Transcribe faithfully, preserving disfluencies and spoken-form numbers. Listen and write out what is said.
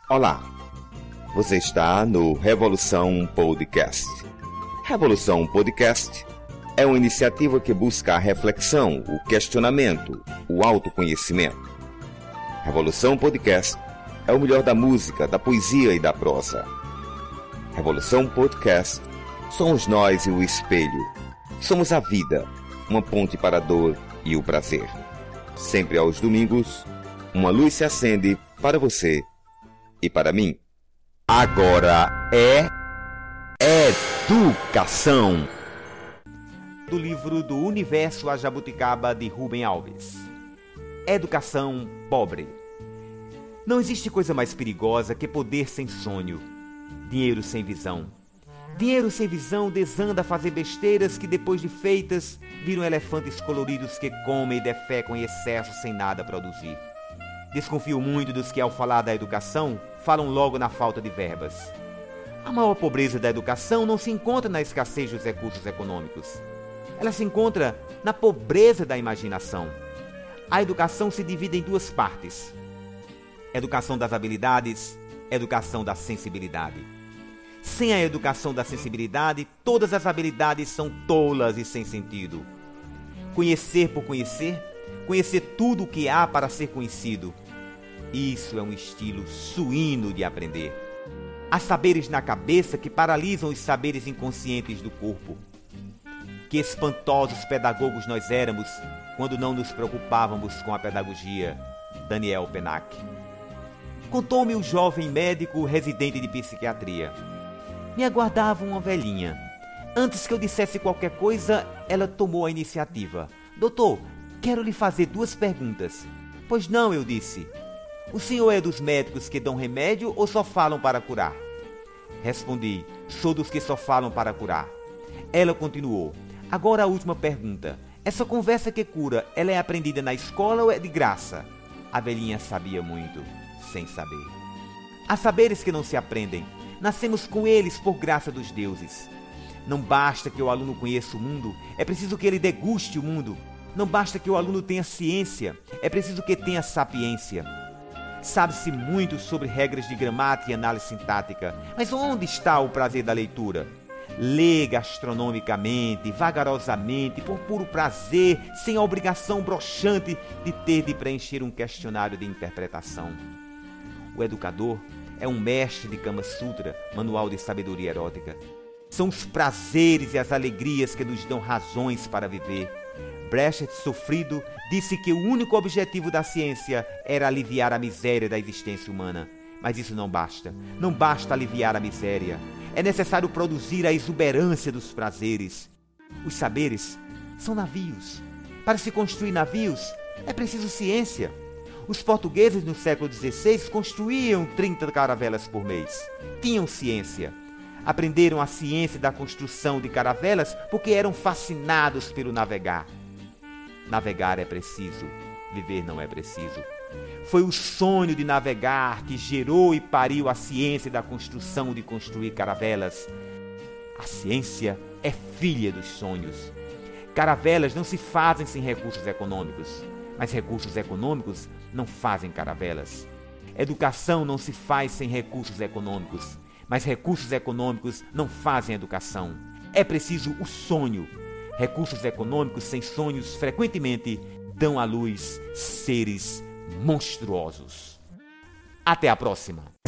Olá, você está no Revolução Podcast. Revolução Podcast é uma iniciativa que busca a reflexão, o questionamento, o autoconhecimento. Revolução Podcast é o melhor da música, da poesia e da prosa. Revolução Podcast somos nós e o espelho. Somos a vida, uma ponte para a dor e o prazer. Sempre aos domingos, uma luz se acende para você e para mim. Agora é Educação. Do livro Do Universo a Jabuticaba, de Rubem Alves. Educação pobre. Não existe coisa mais perigosa que poder sem sonho, dinheiro sem visão. Dinheiro sem visão desanda a fazer besteiras que, depois de feitas, viram elefantes coloridos que comem e defecam em excesso sem nada produzir. Desconfio muito dos que, ao falar da educação, falam logo na falta de verbas. A maior pobreza da educação não se encontra na escassez dos recursos econômicos. Ela se encontra na pobreza da imaginação. A educação se divide em duas partes: educação das habilidades, educação da sensibilidade. Sem a educação da sensibilidade, todas as habilidades são tolas e sem sentido. Conhecer por conhecer, conhecer tudo o que há para ser conhecido. Isso é um estilo suíno de aprender. Há saberes na cabeça que paralisam os saberes inconscientes do corpo. Que espantosos pedagogos nós éramos quando não nos preocupávamos com a pedagogia. Daniel Pennac. Contou-me o jovem médico residente de psiquiatria. Me aguardava uma velhinha. Antes que eu dissesse qualquer coisa, ela tomou a iniciativa. Doutor, quero lhe fazer duas perguntas. Pois não, eu disse. O senhor é dos médicos que dão remédio ou só falam para curar? Respondi, sou dos que só falam para curar. Ela continuou. Agora a última pergunta. Essa conversa que cura, ela é aprendida na escola ou é de graça? A velhinha sabia muito, sem saber. Há saberes que não se aprendem. Nascemos com eles por graça dos deuses. Não basta que o aluno conheça o mundo, é preciso que ele deguste o mundo. Não basta que o aluno tenha ciência, é preciso que tenha sapiência. Sabe-se muito sobre regras de gramática e análise sintática, mas onde está o prazer da leitura? Lê gastronomicamente, vagarosamente, por puro prazer, sem a obrigação broxante de ter de preencher um questionário de interpretação. O educador é um mestre de Kama Sutra, manual de sabedoria erótica. São os prazeres e as alegrias que nos dão razões para viver. Brecht, sofrido, disse que o único objetivo da ciência era aliviar a miséria da existência humana. Mas isso não basta. Não basta aliviar a miséria. É necessário produzir a exuberância dos prazeres. Os saberes são navios. Para se construir navios, é preciso ciência. Os portugueses no século dezesseis construíam trinta caravelas por mês. Tinham ciência. Aprenderam a ciência da construção de caravelas porque eram fascinados pelo navegar. Navegar é preciso, viver não é preciso. Foi o sonho de navegar que gerou e pariu a ciência da construção de construir caravelas. A ciência é filha dos sonhos. Caravelas não se fazem sem recursos econômicos, mas recursos econômicos não fazem caravelas. Educação não se faz sem recursos econômicos, mas recursos econômicos não fazem educação. É preciso o sonho. Recursos econômicos sem sonhos frequentemente dão à luz seres monstruosos. Até a próxima!